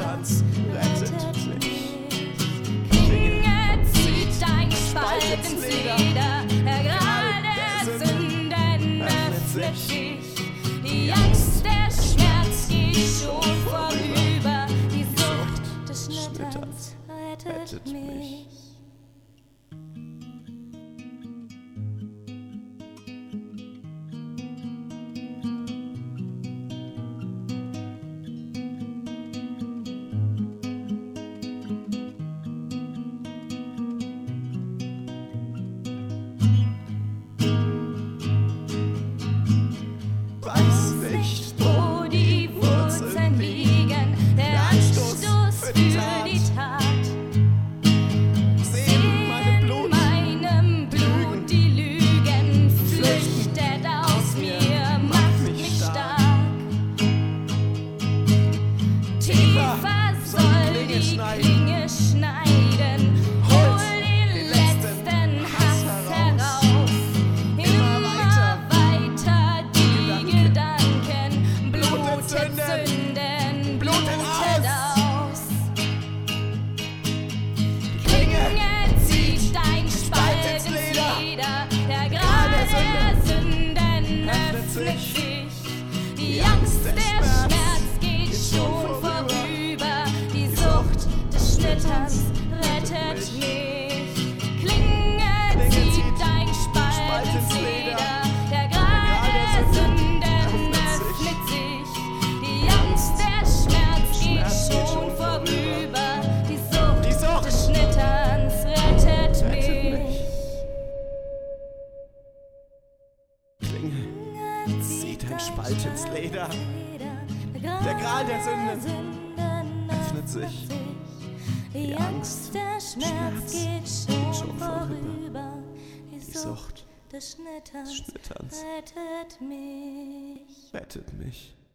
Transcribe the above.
Schnitterns rettet mich. Klinge zieht dein Spalt ins Leder, der Gral der Sünden öffnet sich. Die Angst, der Schmerz geht schon vorüber, die Sucht des Schnitterns rettet mich. Weiß nicht, Wo die Wurzeln liegen, der Anstoß für die Tat. seh in meinem Blut, Blut die Lügen, flüchtet aus mir, macht mich stark. Tiefer soll die Klinge schneiden, hol den letzten Hass heraus. Immer weiter die Gedanken, blutet Sünden, blutet aus. Klinge zieht dein Spalt ins Leder, der Gral der Sünden öffnet sich. Die Angst, der Schmerz geht schon vorüber, die Sucht des Schnitterns rettet mich. Klinge zieht dein Spalt ins Leder, der Gral der Sünden öffnet sich. Die Angst, der Schmerz geht schon vorüber, die Sucht des Schnitterns rettet mich. Klinge zieht ein Spalt ins Leder, der Gral der Sünden öffnet sich. Die Angst, der Schmerz geht schon vorüber, die Sucht des Schnitterns Schnitterns rettet mich. rettet mich.